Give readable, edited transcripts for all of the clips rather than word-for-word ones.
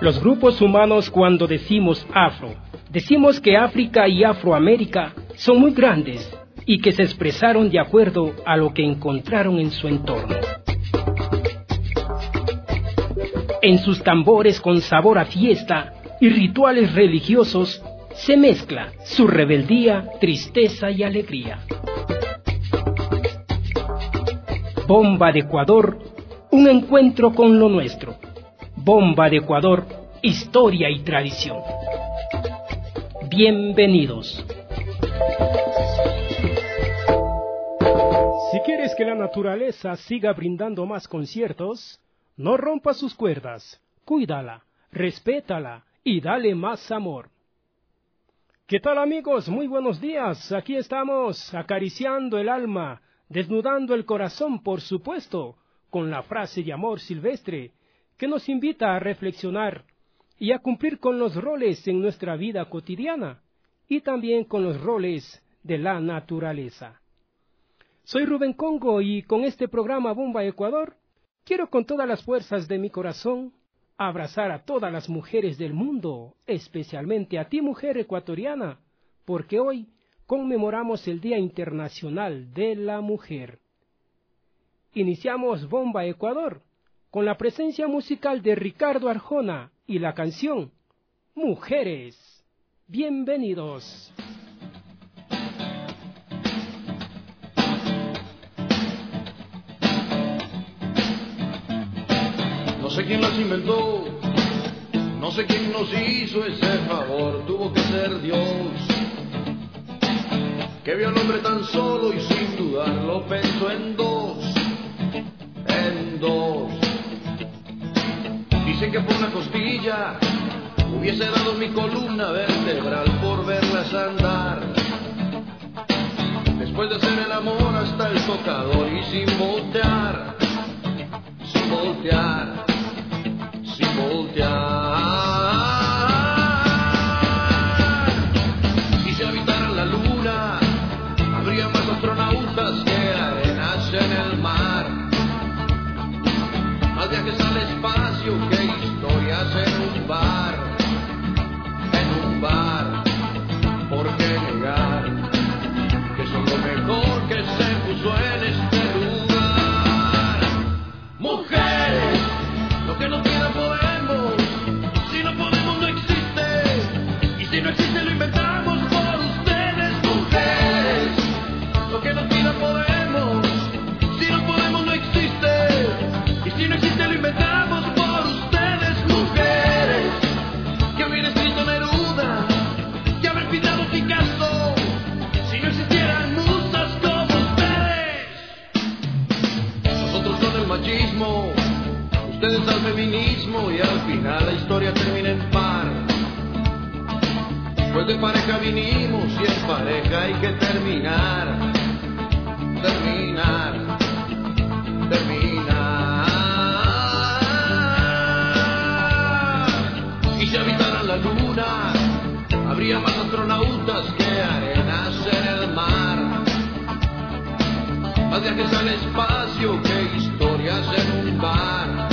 Los grupos humanos, cuando decimos afro, decimos que África y Afroamérica son muy grandes y que se expresaron de acuerdo a lo que encontraron en su entorno. En sus tambores con sabor a fiesta y rituales religiosos se mezcla su rebeldía, tristeza y alegría. Bomba de Ecuador, un encuentro con lo nuestro. Bomba de Ecuador, historia y tradición. Bienvenidos. Si quieres que la naturaleza siga brindando más conciertos, no rompas sus cuerdas, cuídala, respétala y dale más amor. ¿Qué tal, amigos? Muy buenos días. Aquí estamos acariciando el alma, desnudando el corazón, por supuesto, con la frase de amor silvestre que nos invita a reflexionar y a cumplir con los roles en nuestra vida cotidiana y también con los roles de la naturaleza. Soy Rubén Congo y con este programa Bomba Ecuador quiero con todas las fuerzas de mi corazón abrazar a todas las mujeres del mundo, especialmente a ti, mujer ecuatoriana, porque hoy conmemoramos el Día Internacional de la Mujer. Iniciamos Bomba Ecuador con la presencia musical de Ricardo Arjona y la canción Mujeres. Bienvenidos. No sé quién las inventó, no sé quién nos hizo ese favor, tuvo que ser Dios, que vio al hombre tan solo y sin dudarlo pensó en dos. Dicen que por una costilla hubiese dado mi columna vertebral por verlas andar, después de hacer el amor hasta el tocador y sin voltear, sin voltear, sin voltear. Si se habitara la luna, habría más astronautas que arenas en el mar, más viajes al espacio que historias en un bar, ¿por qué negar que son lo mejor que se puso en este lugar? Mujeres, lo que no quieran podemos, si no podemos no existe, y si no existe lo inventamos por ustedes. Mujeres, lo que no quieran podemos, si no podemos no existe, y si no existe lo inventamos por ustedes. Mujeres, que hubiera escrito Neruda, que haber pintado Picasso, si no existieran musas como ustedes. Nosotros con el machismo, ustedes al feminismo, y al final la historia termina en par, pues de pareja vinimos y en pareja hay que terminar. Y si habitaran la luna, habría más astronautas que arenas en el mar, más viajes al espacio que historias en un bar,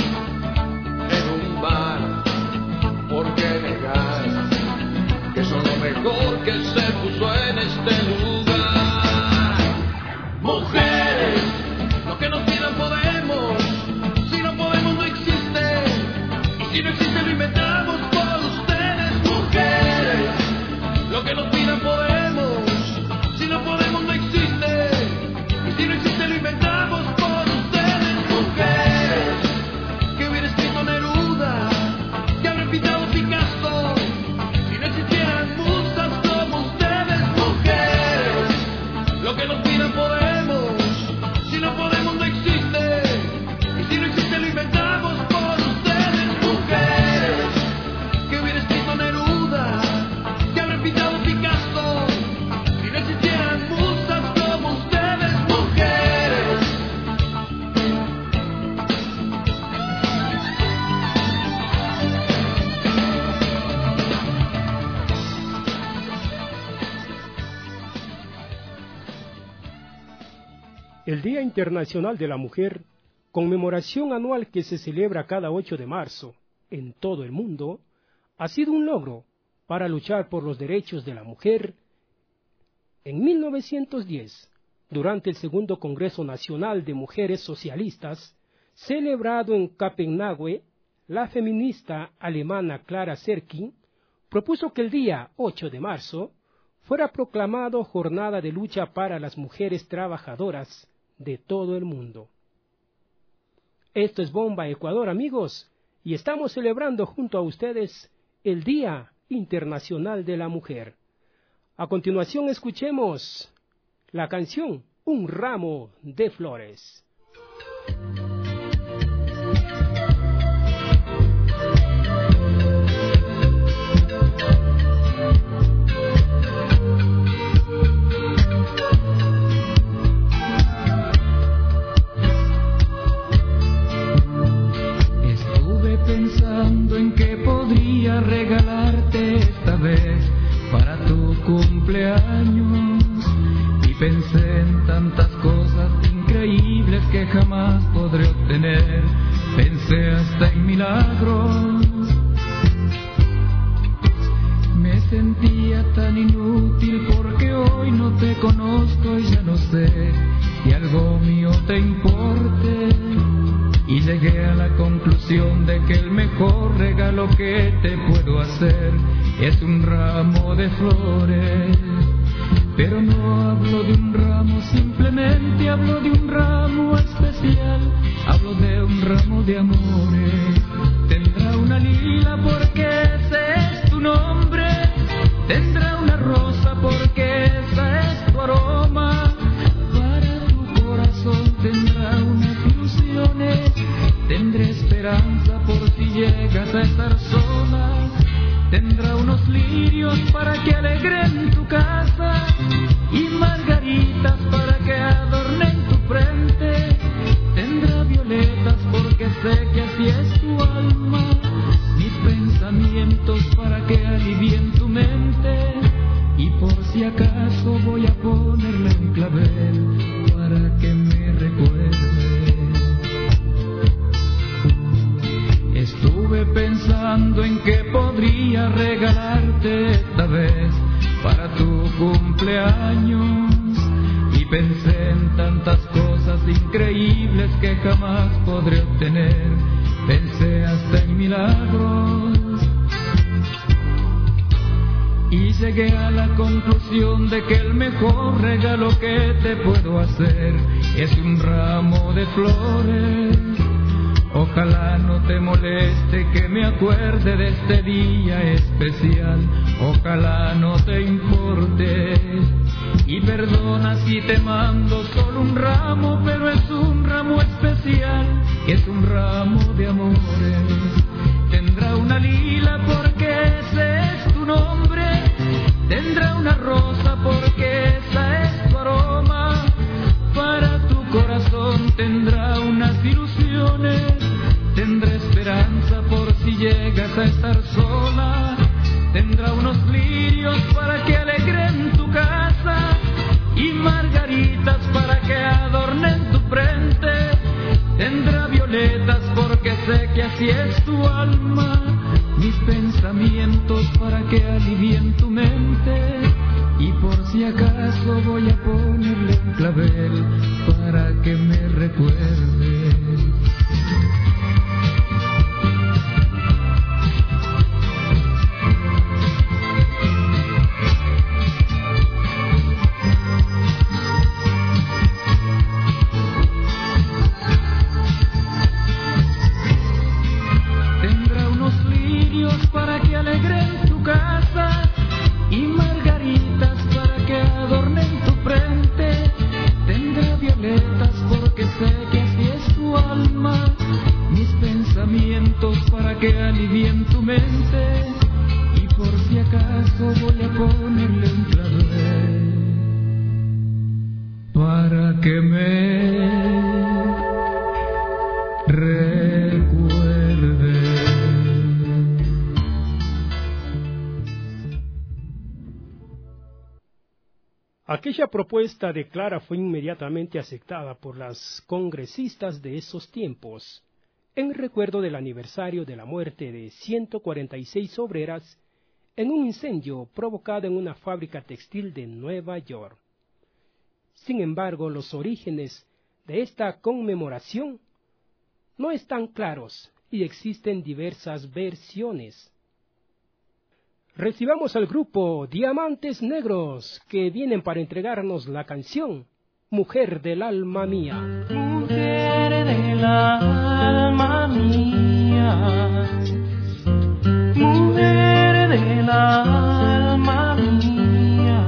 ¿por qué negar que son lo mejor que se puso en este lugar? Mujeres, lo que nos pidan podemos, si no podemos no existe, y si no existe lo inventamos por ustedes. Mujeres, lo que nos pidan podemos, si no podemos no existe, y si no existe lo inventamos por ustedes. Mujeres, que hubiera escrito Neruda, que habrá pintado Picasso, si no existieran musas como ustedes. Mujeres, lo que nos pidan podemos, si no podemos no existe, y si no existe lo inventamos por ustedes. Mujeres, que hubiera escrito Neruda, que habrá pintado Picasso, si no existieran musas como ustedes. Mujeres. El Día Internacional de la Mujer, conmemoración anual que se celebra cada 8 de marzo, en todo el mundo, ha sido un logro para luchar por los derechos de la mujer. En 1910, durante el Segundo Congreso Nacional de Mujeres Socialistas, celebrado en Copenhague, la feminista alemana Clara Zetkin propuso que el día 8 de marzo fuera proclamado Jornada de Lucha para las Mujeres Trabajadoras de todo el mundo. Esto es Bomba Ecuador, amigos, y estamos celebrando junto a ustedes el Día Internacional de la Mujer. A continuación escuchemos la canción Un ramo de flores. Estuve pensando en qué podría regalarte esta vez para tu cumpleaños. Pensé en tantas cosas increíbles que jamás podré obtener. Pensé hasta en milagros. Me sentía tan inútil porque hoy no te conozco y ya no sé si algo mío te importe. Y llegué a la conclusión de que el mejor regalo que te puedo hacer es un ramo de flores. Pero no hablo de un ramo, simplemente hablo de un ramo especial. Hablo de un ramo de amores. Tendrá una lila porque ese es tu nombre. Tendrá una rosa porque esa es tu aroma. Para tu corazón tendrá unas ilusiones. Tendré esperanza por si llegas a estar sola. Tendrá unos lirios para que alegren tu casa y margaritas para que adornen tu frente. Tendrá violetas porque sé que así es tu alma. Mis pensamientos para que alivien tu mente. Y por si acaso voy a ponerle un clavel para que me recuerde. Estuve pensando en qué podría regalarte esta vez para tu cumpleaños. Y pensé en tantas cosas increíbles que jamás podré obtener. Pensé hasta en milagros. Y llegué a la conclusión de que el mejor regalo que te puedo hacer es un ramo de flores. Ojalá no te moleste que me acuerde de este día especial. Ojalá no te importe. Y perdona si te mando solo un ramo, pero es un ramo especial, es un ramo de amores. Tendrá una lila porque ese es tu nombre. Tendrá una rosa porque esa es tu aroma. Para tu corazón tendrá unas ilusiones. Tendrá esperanza por si llegas a estar sola. Tendrá unos lirios para que alegren tu casa y margaritas para que adornen tu frente. Tendrá violetas porque sé que así es tu alma. Mis pensamientos para que alivien tu mente. Y por si acaso voy a ponerle un clavel para que me recuerde. Para que alegren tu casa y margaritas para que adornen tu frente. Tendrá violetas porque sé que así es tu alma. Mis pensamientos para que alivien tu mente. Y por si acaso voy a ponerle un clavel para que me recuerde. Aquella propuesta de Clara fue inmediatamente aceptada por las congresistas de esos tiempos. en recuerdo del aniversario de la muerte de 146 obreras en un incendio provocado en una fábrica textil de Nueva York. Sin embargo, los orígenes de esta conmemoración no están claros y existen diversas versiones. Recibamos al grupo Diamantes Negros, que vienen para entregarnos la canción Mujer del Alma Mía. Mujer del alma mía, mujer del alma mía.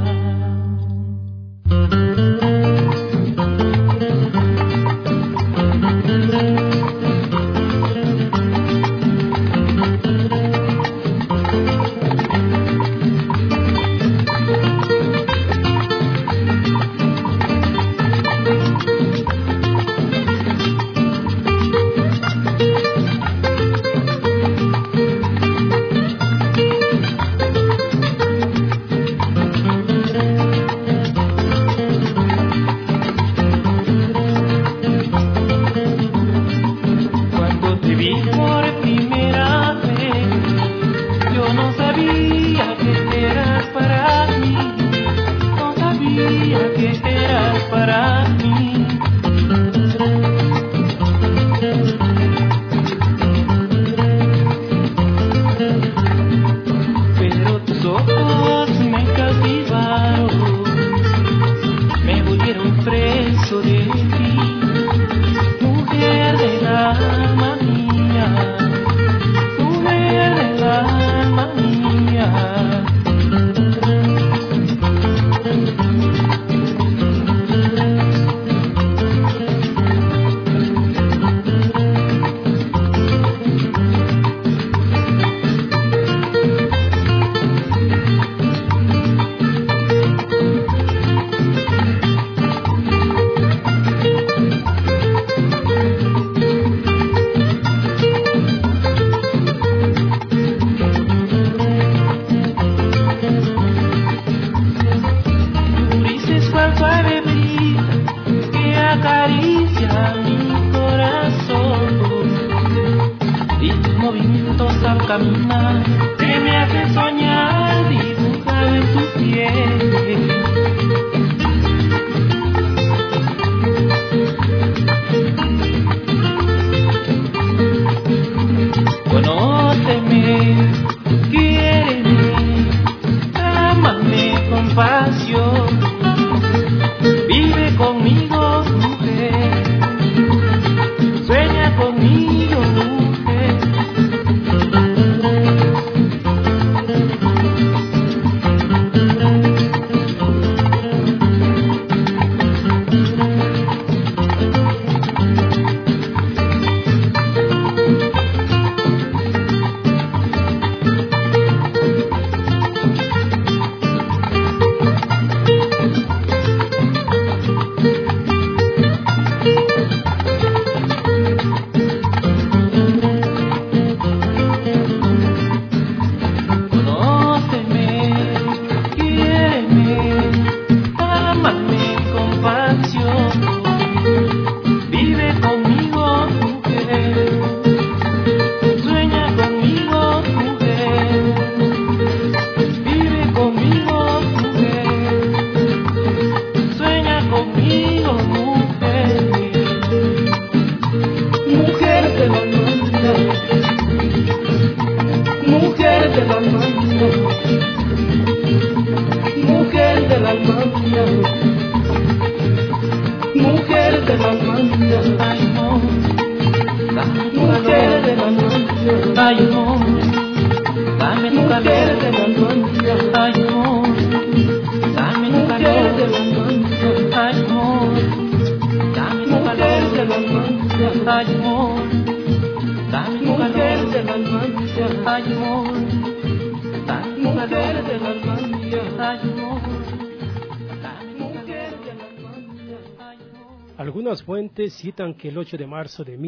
Algunas fuentes citan que el 8 de marzo de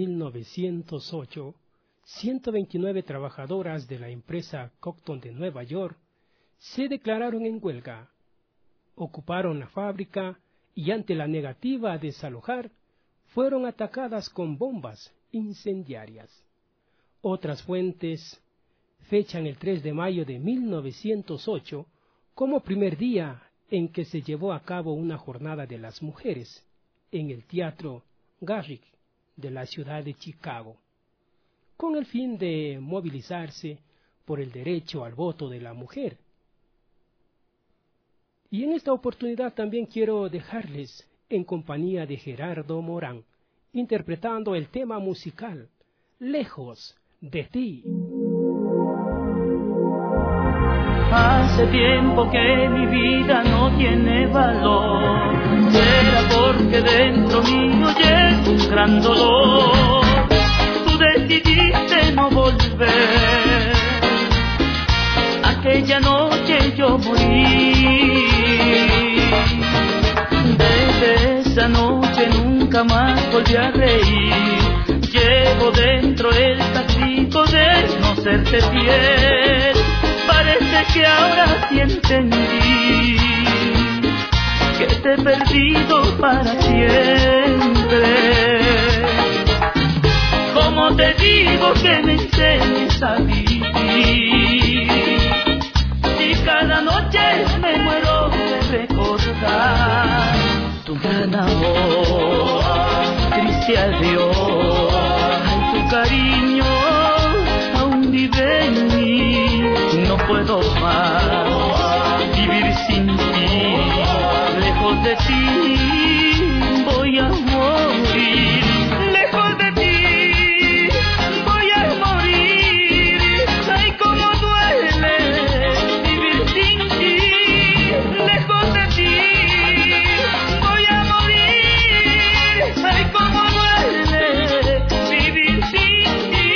1908, 129 trabajadoras de la empresa Cotton de Nueva York se declararon en huelga, ocuparon la fábrica y ante la negativa a desalojar, fueron atacadas con bombas incendiarias. Otras fuentes fechan el 3 de mayo de 1908 como primer día en que se llevó a cabo una jornada de las mujeres en el Teatro Garrick de la ciudad de Chicago, con el fin de movilizarse por el derecho al voto de la mujer. Y en esta oportunidad también quiero dejarles en compañía de Gerardo Morán, interpretando el tema musical Lejos de ti. Hace tiempo que mi vida no tiene valor, será porque dentro mío llevo un gran dolor. Tú decidiste no volver, aquella noche yo morí. Desde esa noche nunca más volví a reír. Llevo dentro el castigo de no serte fiel. Parece que ahora sí entendí que te he perdido para siempre. ¿Cómo te digo que me enseñes a vivir? Si cada noche me muero de recordar tu gran amor, triste adiós. Ay, tu cariño aún vive en mí. No puedo más vivir sin ti. Lejos de ti voy a morir. Lejos de ti voy a morir. Ay, cómo duele vivir sin ti. Lejos de ti voy a morir. Ay, cómo duele vivir sin ti.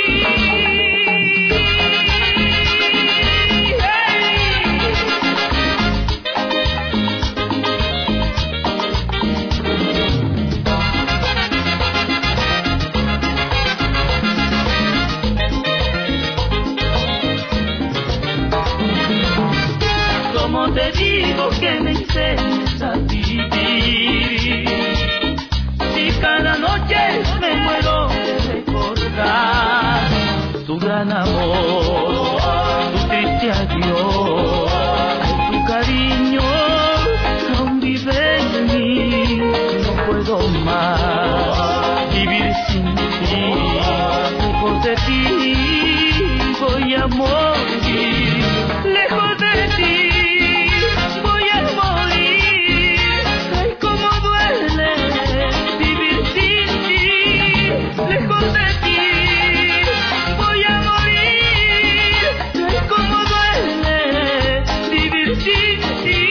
Como te digo que me enseñes a vivir, si cada noche me muero de recordar tu gran amor, tu triste adiós. Ay, tu cariño aún vive en mí. No puedo más vivir sin ti. Lejos de ti voy a morir. Lejos de ti voy a morir. Ay, cómo duele vivir sin ti. Lejos de ti voy a morir. Ay, cómo duele vivir sin ti.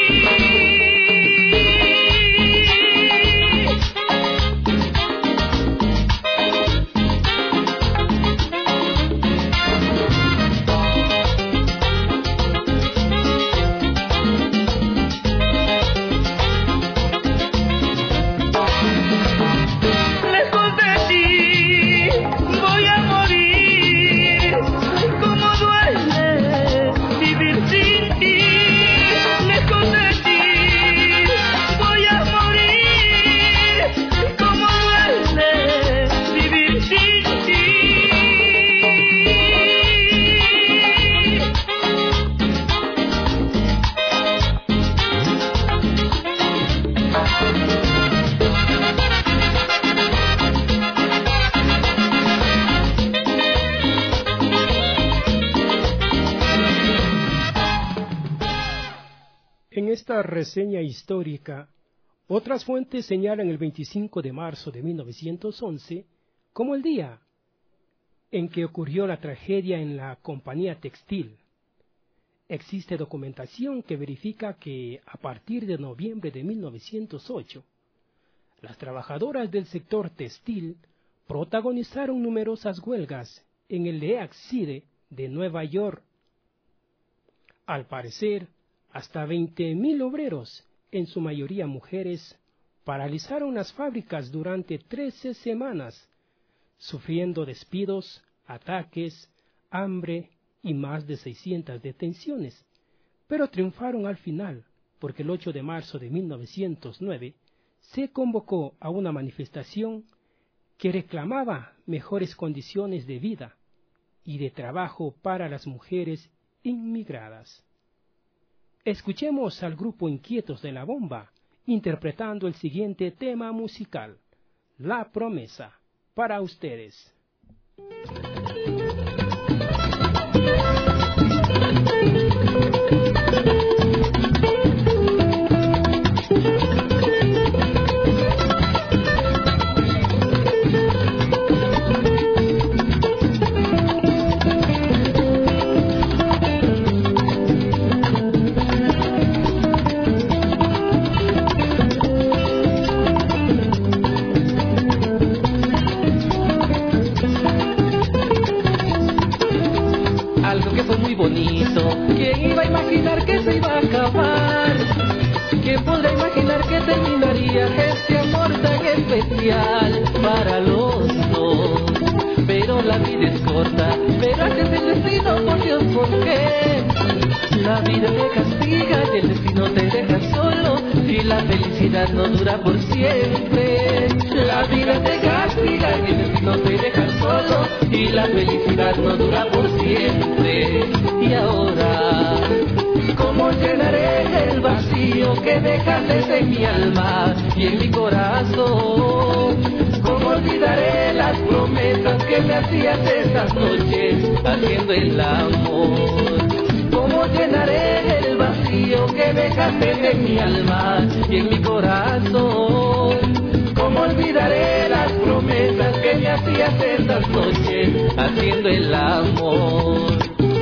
Lejos de ti voy a morir. Ay, cómo duele vivir sin ti. Lejos de ti voy a morir. Ay, cómo duele vivir sin ti. En esta reseña histórica, otras fuentes señalan el 25 de marzo de 1911 como el día en que ocurrió la tragedia en la compañía textil. Existe documentación que verifica que a partir de noviembre de 1908, las trabajadoras del sector textil protagonizaron numerosas huelgas en el EAXIDE de Nueva York. Al parecer, hasta 20.000 obreros, en su mayoría mujeres, paralizaron las fábricas durante 13 semanas, sufriendo despidos, ataques, hambre y más de 600 detenciones, pero triunfaron al final, porque el 8 de marzo de 1909 se convocó a una manifestación que reclamaba mejores condiciones de vida y de trabajo para las mujeres inmigradas. Escuchemos al grupo Inquietos de la Bomba interpretando el siguiente tema musical, La Promesa, para ustedes. ¿Quién iba a imaginar que se iba a acabar? ¿Quién podrá imaginar que terminaría este amor tan especial para los dos? Pero la vida es corta, pero así es el destino, por Dios, ¿por qué? La vida te castiga y el destino te deja solo, y la felicidad no dura por siempre. La vida te castiga y el destino te deja solo, y la felicidad no dura por siempre. Y ahora, ¿cómo llenaré el vacío que dejaste en mi alma y en mi corazón? ¿Cómo olvidaré las promesas que me hacías esas noches haciendo el amor? ¿Cómo llenaré el vacío que dejaste en mi alma y en mi corazón? ¿Cómo olvidaré las promesas que me hacías esas noches haciendo el amor?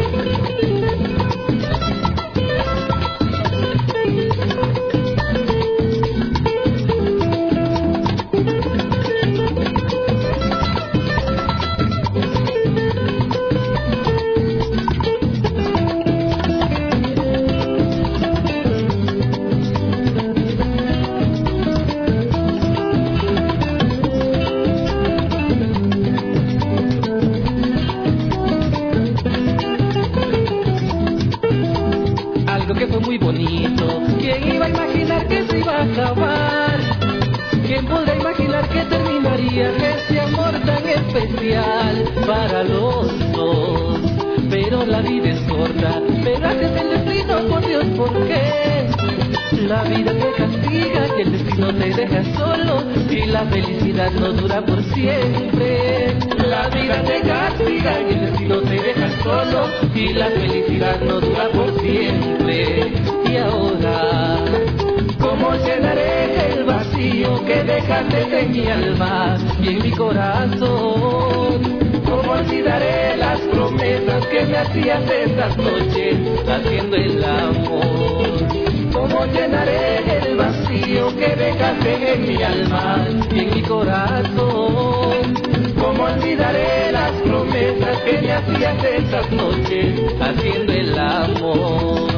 ¿Quién podrá imaginar que terminaría este amor tan especial para los dos? Pero la vida es corta, pero así es el destino, por Dios, ¿por qué? La vida te castiga y el destino te deja solo, y la felicidad no dura por siempre. La vida te castiga y el destino te deja solo, y la felicidad no dura por siempre. Y ahora, ¿cómo llenaré el vacío que dejaste en mi alma y en mi corazón? ¿Cómo olvidaré las promesas que me hacías esas noches haciendo el amor? ¿Cómo llenaré el vacío que dejaste en mi alma y en mi corazón? ¿Cómo olvidaré las promesas que me hacías esas noches haciendo el amor?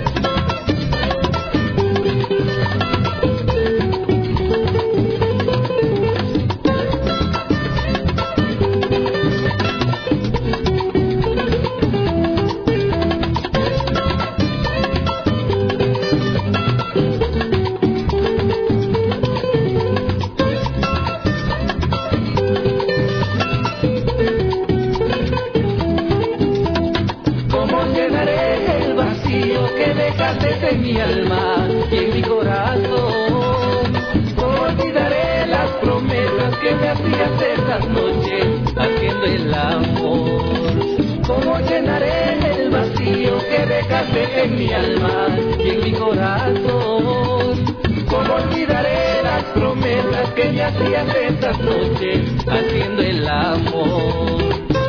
En mi alma y en mi corazón, ¿cómo olvidaré las promesas que me hacías esas noches haciendo el amor? ¿Cómo llenaré el vacío que dejaste en mi alma y en mi corazón? ¿Cómo olvidaré las promesas que me hacías esas noches haciendo el amor?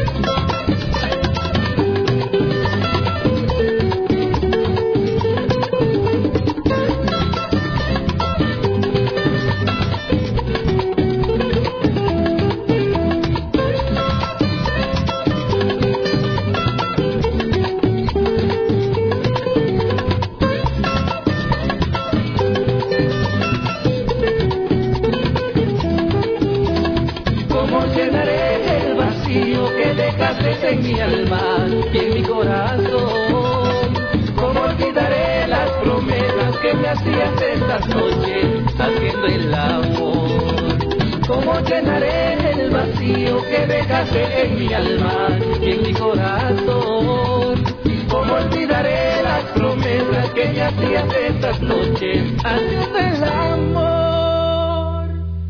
En mi alma y en mi corazón, ¿cómo olvidaré las promesas que me hacías estas noches haciendo el amor? ¿Cómo llenaré el vacío vacío que dejaste en mi alma y en mi corazón. ¿Cómo olvidaré las promesas que me hacías estas noches haciendo el amor?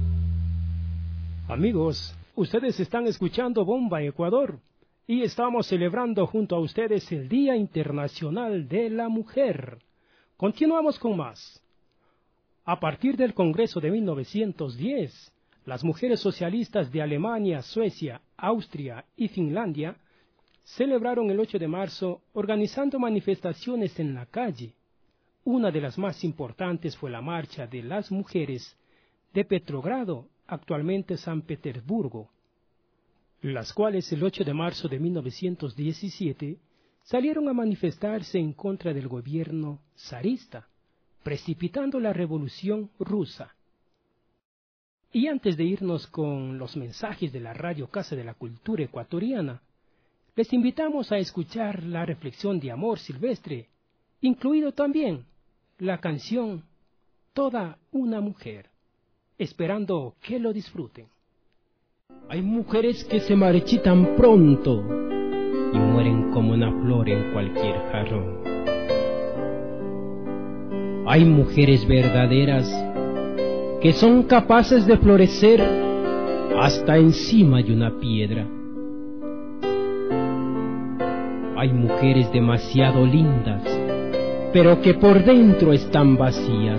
Amigos, ustedes están escuchando Bomba Ecuador y estamos celebrando junto a ustedes el Día Internacional de la Mujer. Continuamos con más. A partir del Congreso de 1910, las mujeres socialistas de Alemania, Suecia, Austria y Finlandia celebraron el 8 de marzo organizando manifestaciones en la calle. Una de las más importantes fue la Marcha de las Mujeres de Petrogrado, actualmente San Petersburgo, las cuales el 8 de marzo de 1917 salieron a manifestarse en contra del gobierno zarista, precipitando la Revolución Rusa. Y antes de irnos con los mensajes de la Radio Casa de la Cultura Ecuatoriana, les invitamos a escuchar la reflexión de Amor Silvestre, incluido también la canción Toda una Mujer, esperando que lo disfruten. Hay mujeres que se marchitan pronto y mueren como una flor en cualquier jarrón. Hay mujeres verdaderas que son capaces de florecer hasta encima de una piedra. Hay mujeres demasiado lindas, pero que por dentro están vacías.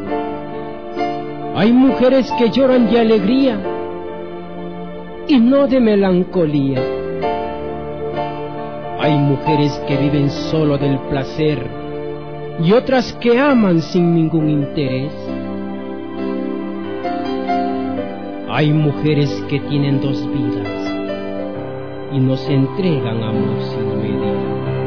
Hay mujeres que lloran de alegría y no de melancolía. Hay mujeres que viven solo del placer y otras que aman sin ningún interés. Hay mujeres que tienen dos vidas y nos entregan amor sin medida.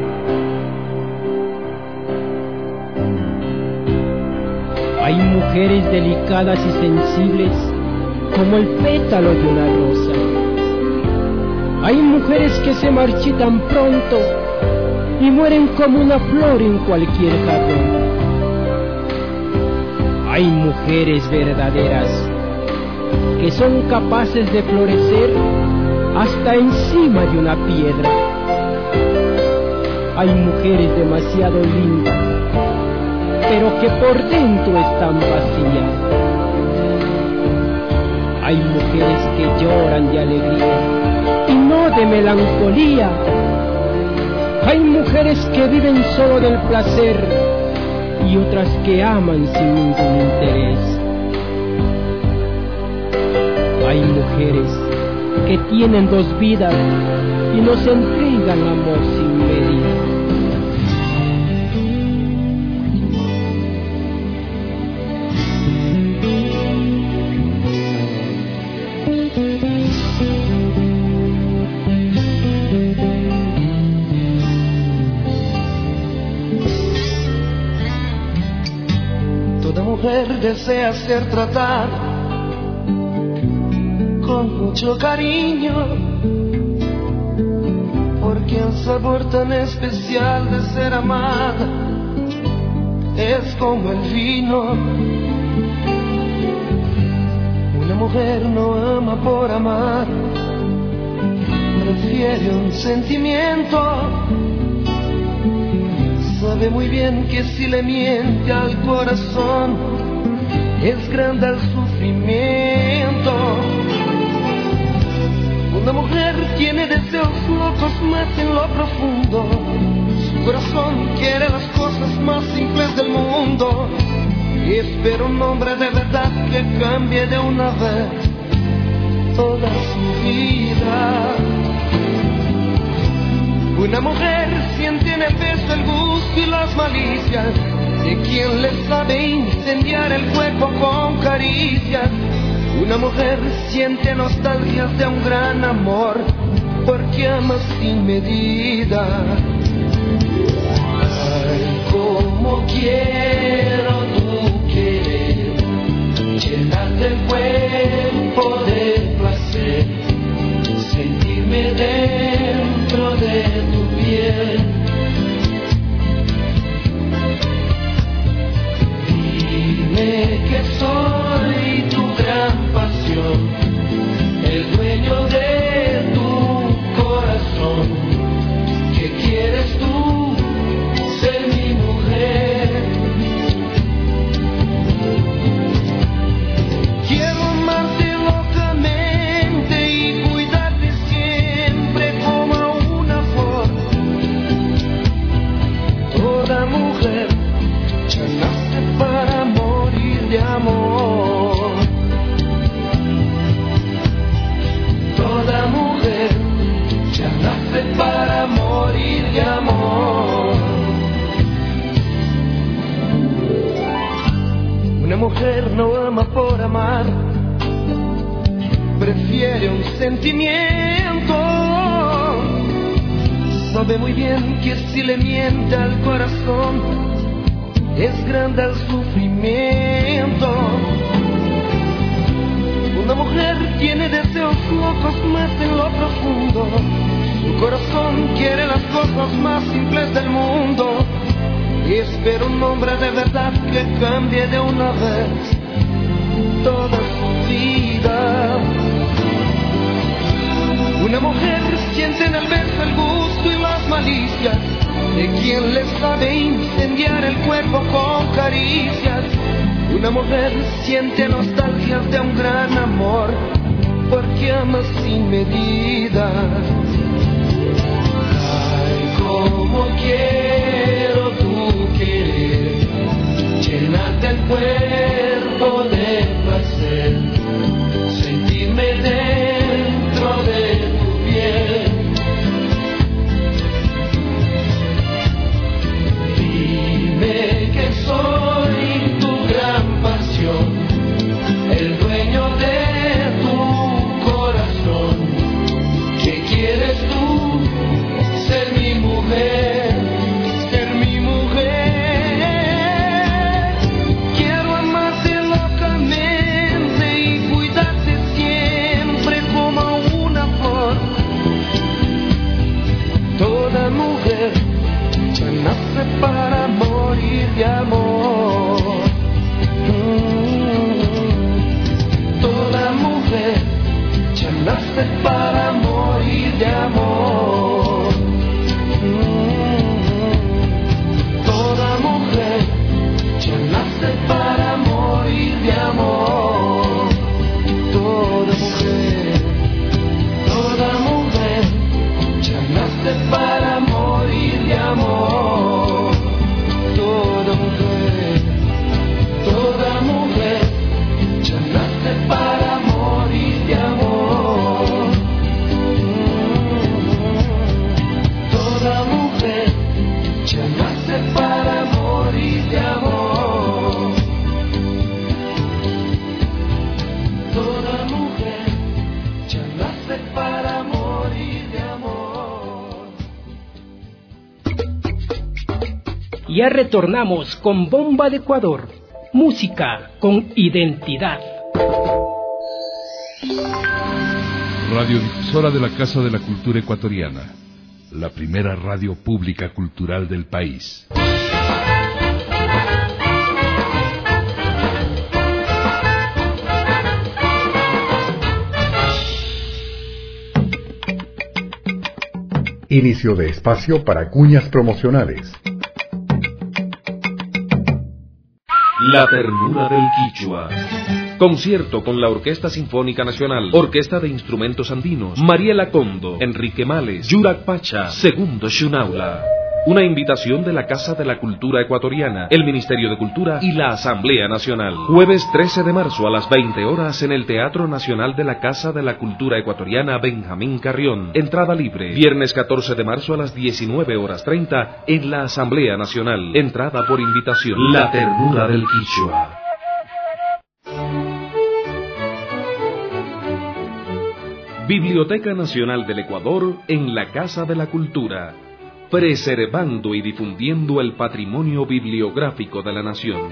Hay mujeres delicadas y sensibles como el pétalo de una rosa. Hay mujeres que se marchitan pronto y mueren como una flor en cualquier jarrón. Hay mujeres verdaderas que son capaces de florecer hasta encima de una piedra. Hay mujeres demasiado lindas, pero que por dentro están vacías. Hay mujeres que lloran de alegría y no de melancolía. Hay mujeres que viven solo del placer y otras que aman sin ningún interés. Hay mujeres que tienen dos vidas y nos entregan amor sin medida. Toda mujer desea ser tratada con mucho cariño, porque el sabor tan especial de ser amada es como el vino. Una mujer no ama por amar, prefiere un sentimiento. Sabe muy bien que si le miente al corazón es grande el sufrimiento. Una mujer tiene deseos locos más en lo profundo. Su corazón quiere las cosas más simples del mundo y espera un hombre de verdad que cambie de una vez toda su vida. Una mujer siente en el peso el gusto y las malicias de quien le sabe incendiar el cuerpo con caricias. Una mujer siente nostalgias de un gran amor porque ama sin medida. Ay, cómo quiero tu querer, llenarte el cuerpo de placer, sentirme dentro de tu piel. Dime que soy tu gran pasión, el dueño de de amor. Una mujer no ama por amar, prefiere un sentimiento. Sabe muy bien que si le miente al corazón, es grande el sufrimiento. Una mujer tiene deseos locos más en lo profundo. Su corazón quiere las cosas más simples del mundo. Y espera un hombre de verdad que cambie de una vez toda su vida. Una mujer siente en el beso el gusto y las malicias de quien le sabe incendiar el cuerpo con caricias. Una mujer siente nostalgias de un gran amor porque ama sin medida. Ay, cómo quiero tu querer, llenarte el cuerpo de placer, sentirme dentro de tu piel. Dime que soy tu gran pasión, el dueño de tu corazón. ¿Qué quieres tú? Ser mi mujer, ser mi mujer. Quiero amarte locamente y cuidarte siempre como una flor. Toda mujer ya nace para morir de amor. Toda mujer ya nace para morir de amor. Toda mujer ya nace para morir de amor. Toda mujer ya nace para morir de amor. Toda mujer ya nace para morir de amor. Toda mujer ya nace para morir de amor. Toda mujer ya nace para morir de amor. Ya retornamos con Bomba de Ecuador, música con identidad. Radiodifusora de la Casa de la Cultura Ecuatoriana, la primera radio pública cultural del país. Inicio de espacio para cuñas promocionales. La ternura del Quichua. Concierto con la Orquesta Sinfónica Nacional, Orquesta de Instrumentos Andinos, Mariela Condo, Enrique Males, Yurak Pacha, Segundo Xunaula. Una invitación de la Casa de la Cultura Ecuatoriana, el Ministerio de Cultura y la Asamblea Nacional. Jueves 13 de marzo a las 20 horas en el Teatro Nacional de la Casa de la Cultura Ecuatoriana Benjamín Carrión. Entrada libre. Viernes 14 de marzo a las 19:30 en la Asamblea Nacional. Entrada por invitación. La ternura del Quichua. Biblioteca Nacional del Ecuador en la Casa de la Cultura, preservando y difundiendo el patrimonio bibliográfico de la nación.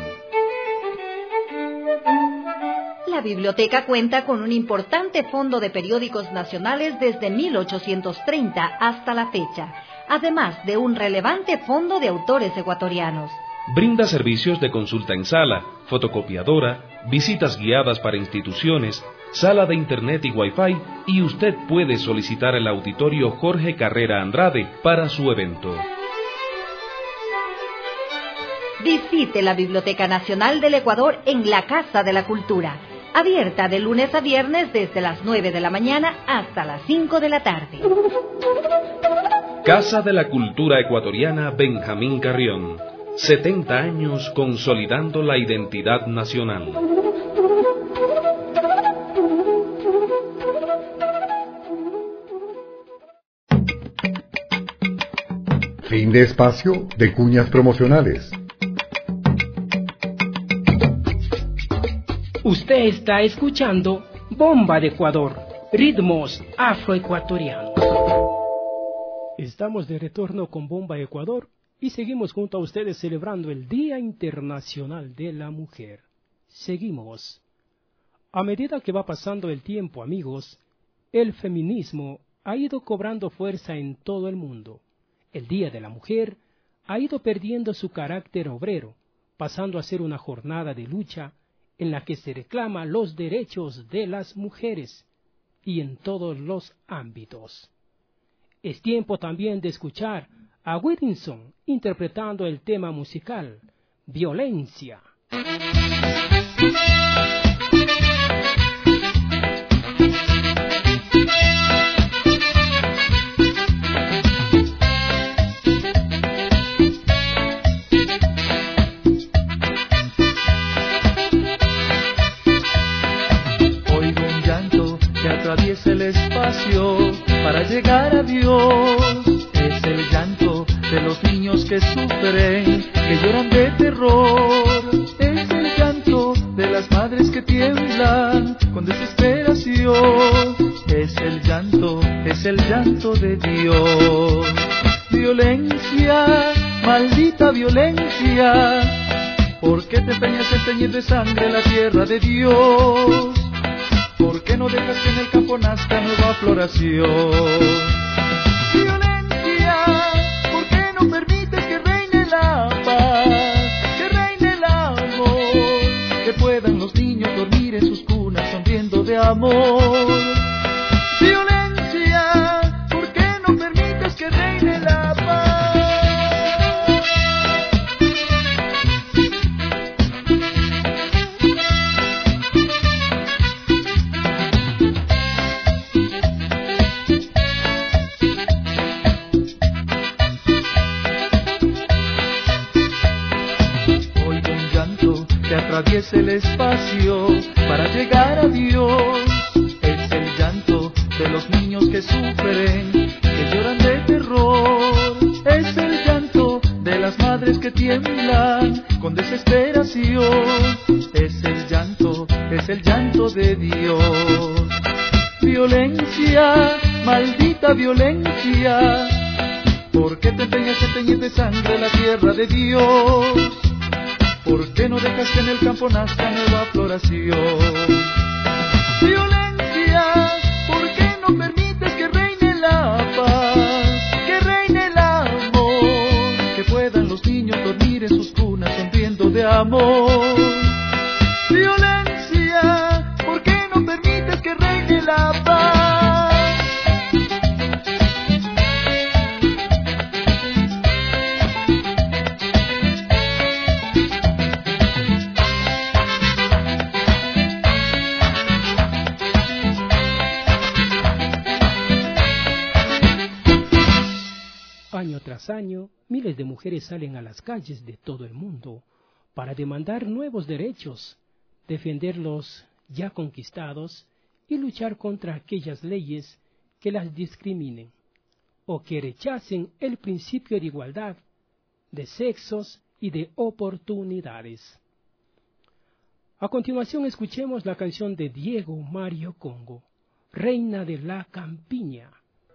La biblioteca cuenta con un importante fondo de periódicos nacionales desde 1830 hasta la fecha, además de un relevante fondo de autores ecuatorianos. Brinda servicios de consulta en sala, fotocopiadora, visitas guiadas para instituciones, sala de internet y wifi, y usted puede solicitar el auditorio Jorge Carrera Andrade para su evento. Visite la Biblioteca Nacional del Ecuador en la Casa de la Cultura, abierta de lunes a viernes desde las 9 de la mañana hasta las 5 de la tarde. Casa de la Cultura Ecuatoriana Benjamín Carrión. 70 años consolidando la identidad nacional. Fin de espacio de cuñas promocionales. Usted está escuchando Bomba de Ecuador, ritmos afroecuatorianos. Estamos de retorno con Bomba Ecuador y seguimos junto a ustedes celebrando el Día Internacional de la Mujer. Seguimos. A medida que va pasando el tiempo, amigos, el feminismo ha ido cobrando fuerza en todo el mundo. El Día de la Mujer ha ido perdiendo su carácter obrero, pasando a ser una jornada de lucha en la que se reclama los derechos de las mujeres y en todos los ámbitos. Es tiempo también de escuchar a Whittinson interpretando el tema musical Violencia. Atraviesa el espacio para llegar a Dios. Es el llanto de los niños que sufren, que lloran de terror. Es el llanto de las madres que tiemblan con desesperación. Es el llanto de Dios. Violencia, maldita violencia, ¿por qué te empeñas en teñir de sangre la tierra de Dios? ¿Por qué no dejas que en el campo nazca nueva floración? Violencia, ¿por qué no permites que reine la paz, que reine el amor, que puedan los niños dormir en sus cunas sonriendo de amor? Violencia, ¿por qué no permites que reine la paz? Atraviesa el espacio para llegar a Dios. Es el llanto de los niños que sufren, que lloran de terror. Es el llanto de las madres que tiemblan con desesperación. Es el llanto de Dios. Violencia, maldita violencia, ¿por qué te empeñas en teñir de sangre la tierra de Dios? ¿Por qué no dejas que en el campo nazca nueva floración? Violencia, ¿por qué no permites que reine la paz, que reine el amor, que puedan los niños dormir en sus cunas sonriendo de amor? Violencia, ¿por qué no permites que reine la paz? Año tras año, miles de mujeres salen a las calles de todo el mundo para demandar nuevos derechos, defender los ya conquistados y luchar contra aquellas leyes que las discriminen o que rechacen el principio de igualdad de sexos y de oportunidades. A continuación escuchemos la canción de Diego Mario Congo, Reina de la Campiña.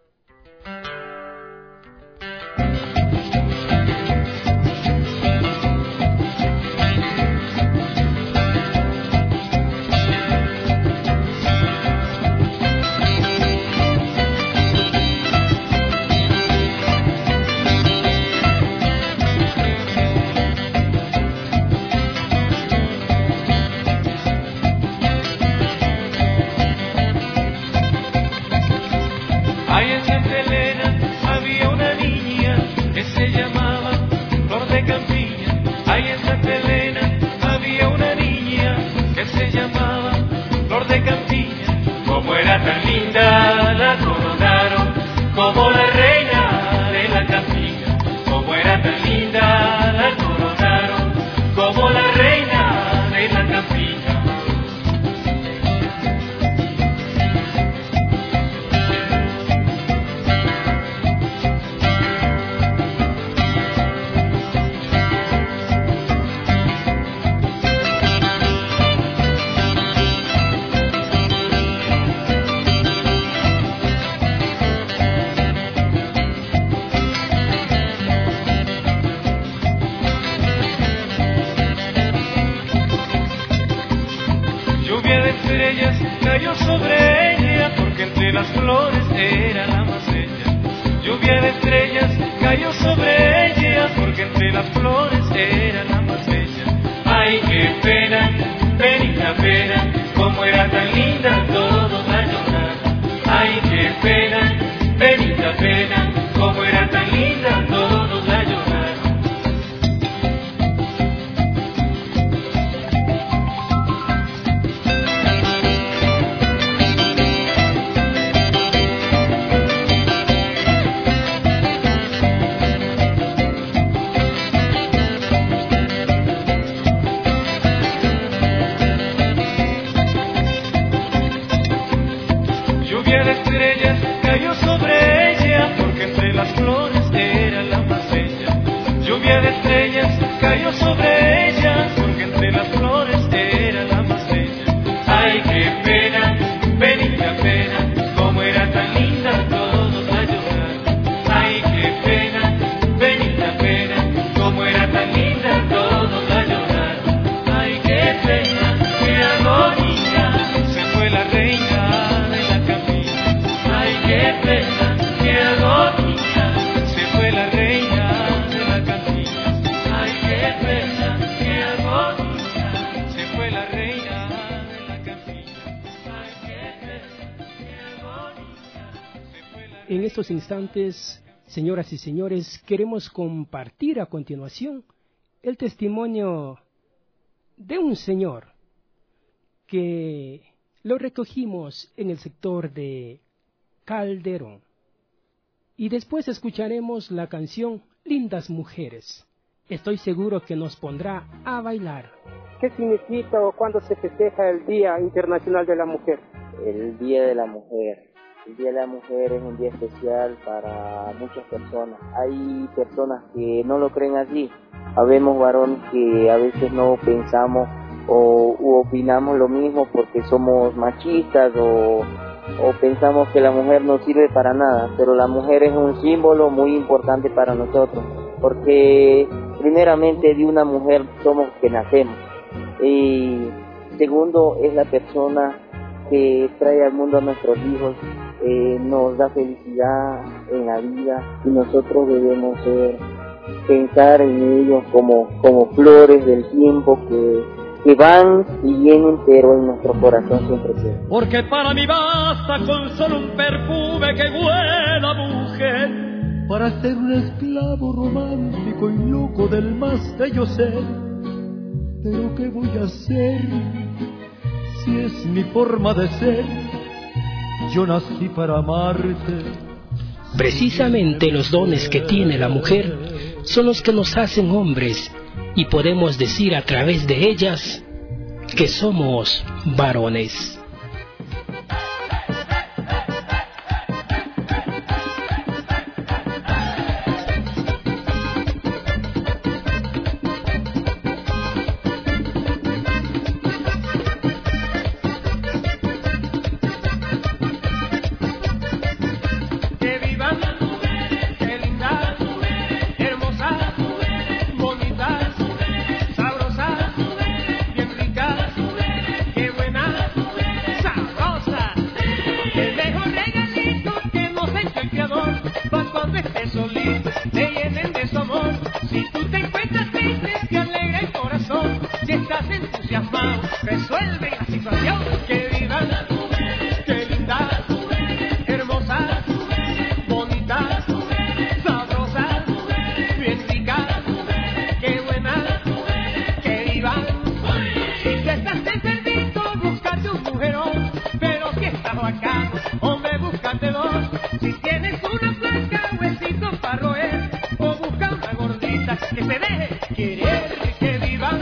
Tan linda la coronaron como la reina de la Campiña, como era tan linda la coronaron como la reina de la Campiña. las flores era la más bella. Lluvia de estrellas cayó sobre ella, porque entre las flores era la más bella. Ay, qué pena, penita pena, como era tan linda, todos la lloraron. Ay, qué pena, penita pena, como era tan linda, todos la lloraron. Cayó sobre ella, porque entre las flores era la más bella. Lluvia de estrellas cayó sobre ella, porque entre las flores era la más bella. Ay, qué pena, penita pena, como era tan linda, todos la lloraron. Ay, qué pena, penita pena, como era tan linda, todos la lloraron. Ay, qué pena, qué agonía, se fue la reina de la camina. Qué pena, qué agonía, se fue la reina de la cantina. Ay, qué pena, qué agonía, se fue la reina de la cantina. Ay, qué pena, qué agonía, se fue la reina. En estos instantes, señoras y señores, queremos compartir a continuación el testimonio de un señor que lo recogimos en el sector de Calderón. Y después escucharemos la canción Lindas Mujeres. Estoy seguro que nos pondrá a bailar. ¿Qué significa o cuándo se festeja el Día Internacional de la Mujer? El Día de la Mujer. El Día de la Mujer es un día especial para muchas personas. Hay personas que no lo creen así. Habemos varones que a veces no pensamos u opinamos lo mismo porque somos machistas o pensamos que la mujer no sirve para nada, pero la mujer es un símbolo muy importante para nosotros, porque primeramente de una mujer somos que nacemos, y segundo es la persona que trae al mundo a nuestros hijos, nos da felicidad en la vida, y nosotros debemos pensar en ellos como flores del tiempo que van y vienen, pero en nuestro corazón siempre quedan. Porque para mí basta con solo un perfume que huela, mujer, para ser un esclavo romántico y loco del más bello ser. Pero ¿qué voy a hacer si es mi forma de ser? Yo nací para amarte. Precisamente los dones que tiene la mujer son los que nos hacen hombres, y podemos decir a través de ellas que somos varones. Resuelve la situación, que vivan las mujeres, que lindas mujeres, hermosas mujeres, bonitas mujeres, sabrosas mujeres, bien ricas mujeres, que buenas mujeres, que vivan. Si tú estás de cerdito, búscate un mujerón, pero si estás bacano, hombre, búscate dos. Si tienes una flaca, huesito para roer, o busca una gordita que se deje querer, que vivan.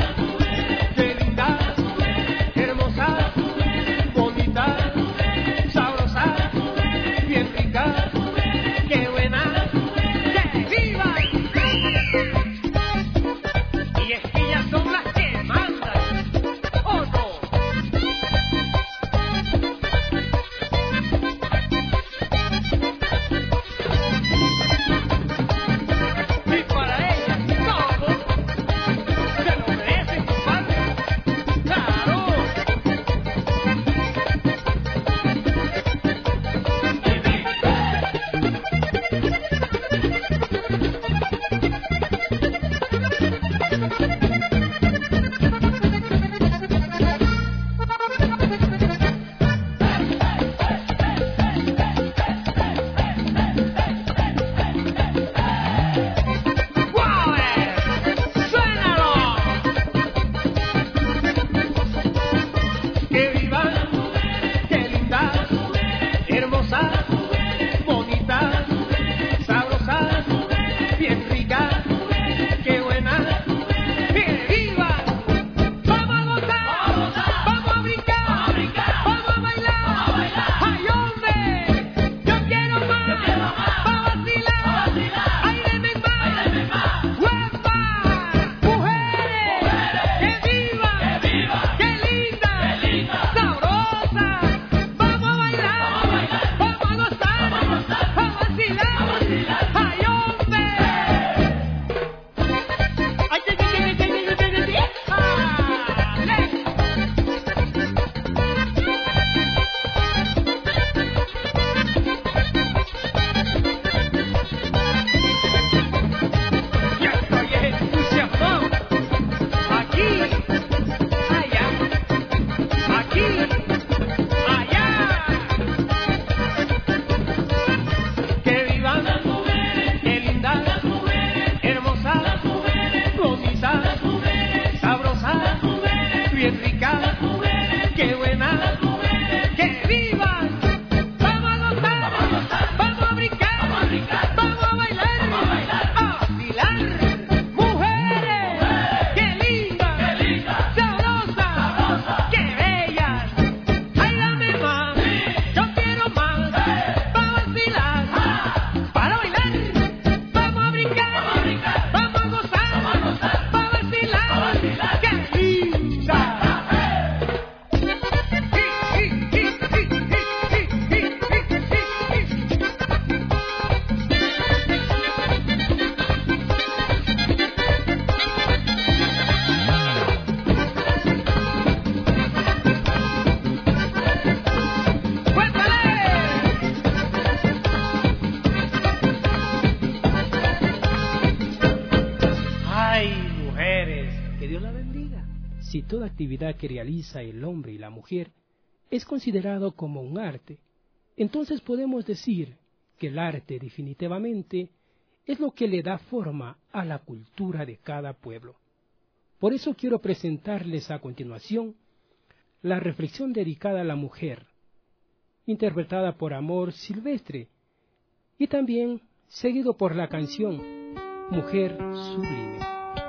si toda actividad que realiza el hombre y la mujer es considerado como un arte, entonces podemos decir que el arte definitivamente es lo que le da forma a la cultura de cada pueblo. Por eso quiero presentarles a continuación la reflexión dedicada a la mujer, interpretada por Amor Silvestre, y también seguido por la canción Mujer Sublime.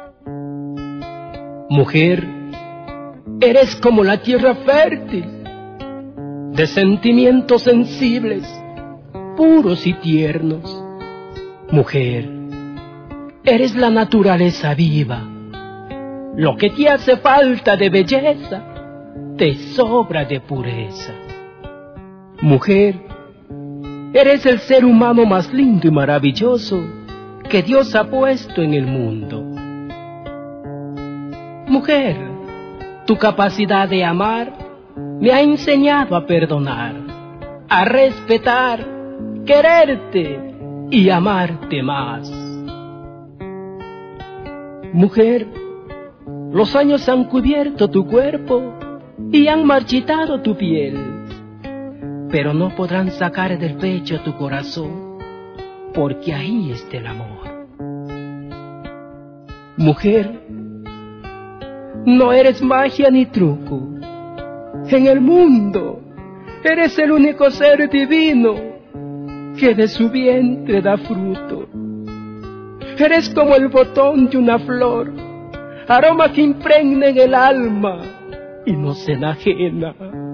Mujer, eres como la tierra fértil, de sentimientos sensibles, puros y tiernos. Mujer, eres la naturaleza viva. Lo que te hace falta de belleza, te sobra de pureza. Mujer, eres el ser humano más lindo y maravilloso que Dios ha puesto en el mundo. Mujer, tu capacidad de amar me ha enseñado a perdonar, a respetar, quererte y amarte más. Mujer, los años han cubierto tu cuerpo y han marchitado tu piel, pero no podrán sacar del pecho tu corazón, porque ahí está el amor. Mujer, no eres magia ni truco. En el mundo eres el único ser divino que de su vientre da fruto. Eres como el botón de una flor, aroma que impregna en el alma y no se enajena.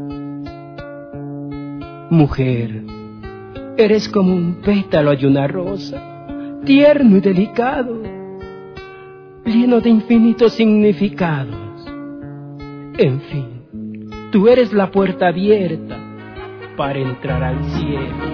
Mujer, eres como un pétalo de una rosa, tierno y delicado, lleno de infinitos significados. En fin, tú eres la puerta abierta para entrar al cielo.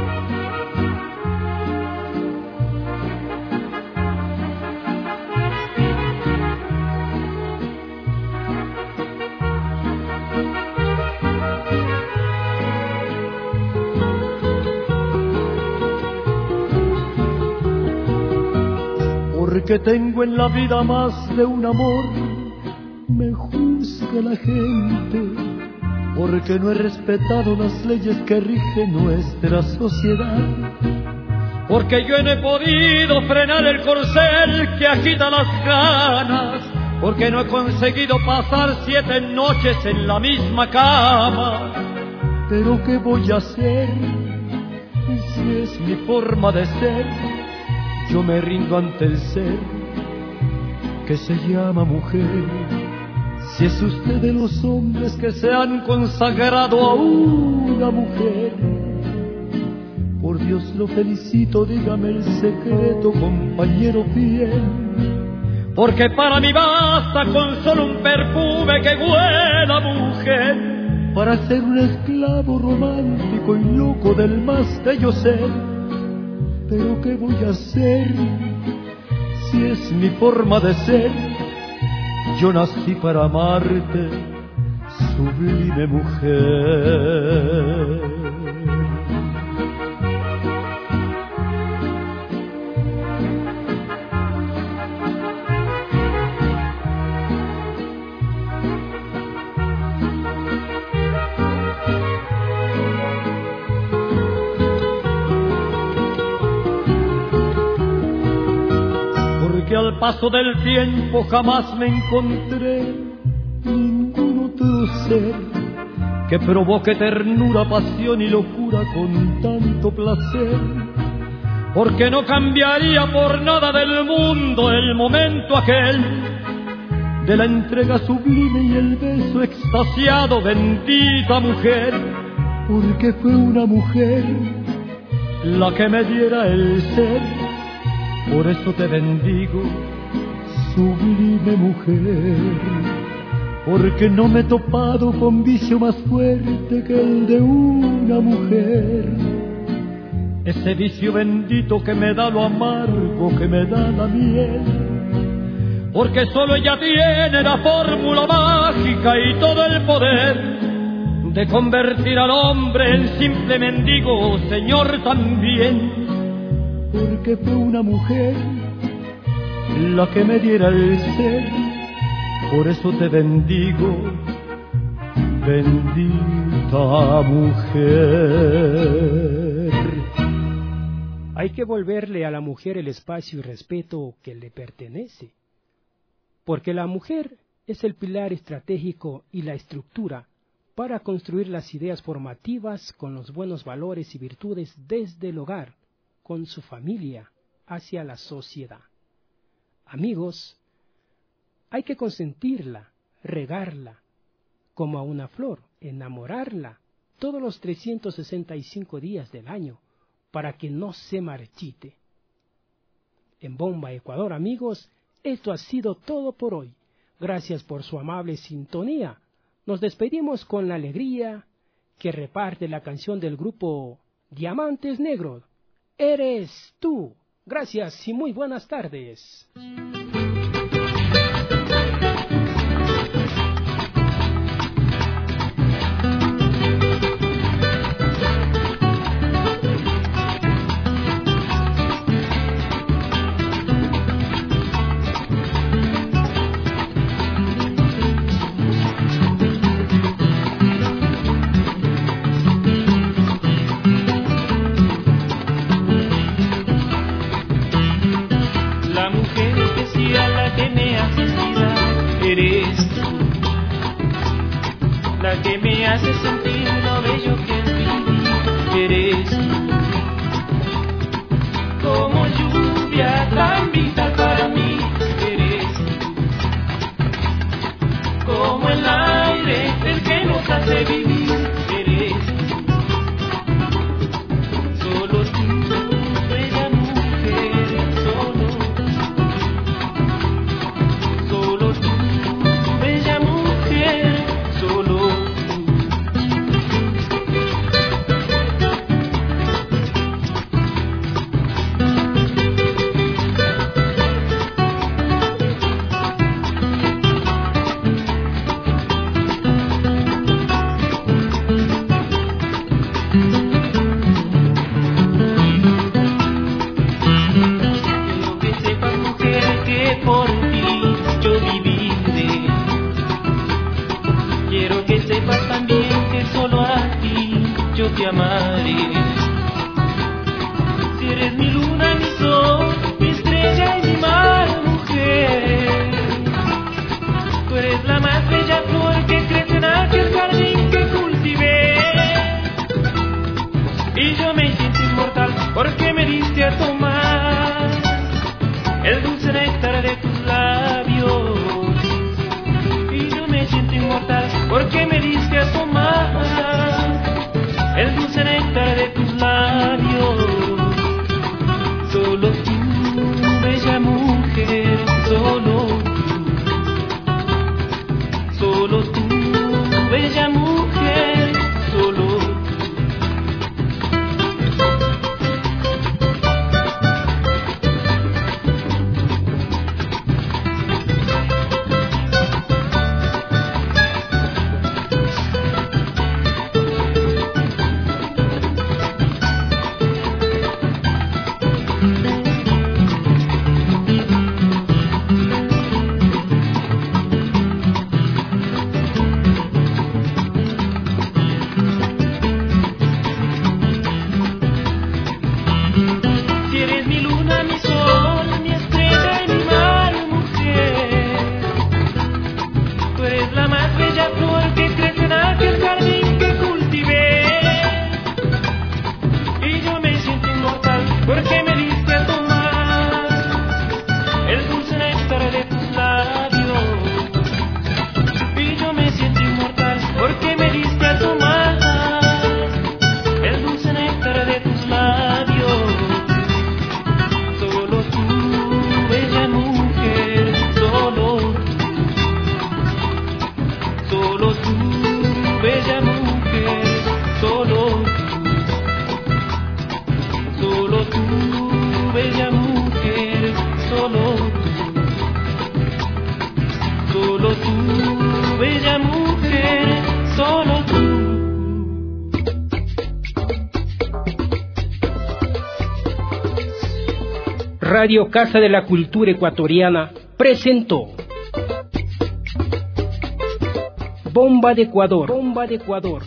Porque tengo en la vida más de un amor, me juzga la gente, porque no he respetado las leyes que rigen nuestra sociedad. Porque yo no he podido frenar el corcel que agita las ganas, porque no he conseguido pasar 7 noches en la misma cama. Pero ¿qué voy a hacer si es mi forma de ser? Yo me rindo ante el ser que se llama mujer. Si es usted de los hombres que se han consagrado a una mujer, por Dios lo felicito, dígame el secreto, compañero fiel. Porque para mí basta con solo un perfume que huela a mujer, para ser un esclavo romántico y loco del más bello ser. Pero ¿qué voy a hacer si es mi forma de ser? Yo nací para amarte, sublime mujer. Que al paso del tiempo jamás me encontré ningún otro ser que provoque ternura, pasión y locura con tanto placer. Porque no cambiaría por nada del mundo el momento aquel de la entrega sublime y el beso extasiado, bendita mujer. Porque fue una mujer la que me diera el ser. Por eso te bendigo, sublime mujer, porque no me he topado con vicio más fuerte que el de una mujer. Ese vicio bendito que me da lo amargo, que me da la miel. Porque solo ella tiene la fórmula mágica y todo el poder de convertir al hombre en simple mendigo, señor también. Porque fue una mujer la que me diera el ser. por eso te bendigo, bendita mujer. Hay que volverle a la mujer el espacio y respeto que le pertenece, porque la mujer es el pilar estratégico y la estructura para construir las ideas formativas con los buenos valores y virtudes desde el hogar, con su familia, hacia la sociedad. Amigos, hay que consentirla, regarla, como a una flor, enamorarla todos los 365 días del año, para que no se marchite. En Bomba, Ecuador, amigos, esto ha sido todo por hoy. Gracias por su amable sintonía. Nos despedimos con la alegría que reparte la canción del grupo Diamantes Negros. Eres tú. Gracias y muy buenas tardes. La que me hace sentir lo bello que es vivir, eres tú. Como lluvia tan vital para mí, eres tú. Como el aire el que nos hace vivir, eres tú. Solo tú, bella mujer, solo tú, bella mujer, solo te amaré. Si eres mi luna, mi sol, mi estrella y mi mar, mujer. Tú eres la más bella flor que crece en aquel jardín que cultivé. Y yo me siento inmortal porque me diste a tomar el dulce néctar de tus labios. Y yo me siento inmortal porque me diste a tomar el dulce néctar de tus labios. Solo tú, bella mujer, solo tú, bella mujer, solo tú. Radio Casa de la Cultura Ecuatoriana presentó Bomba de Ecuador. Bomba de Ecuador.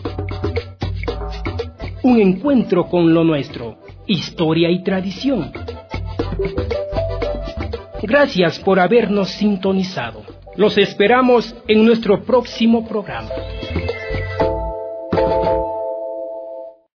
Un encuentro con lo nuestro, historia y tradición. Gracias por habernos sintonizado. Los esperamos en nuestro próximo programa.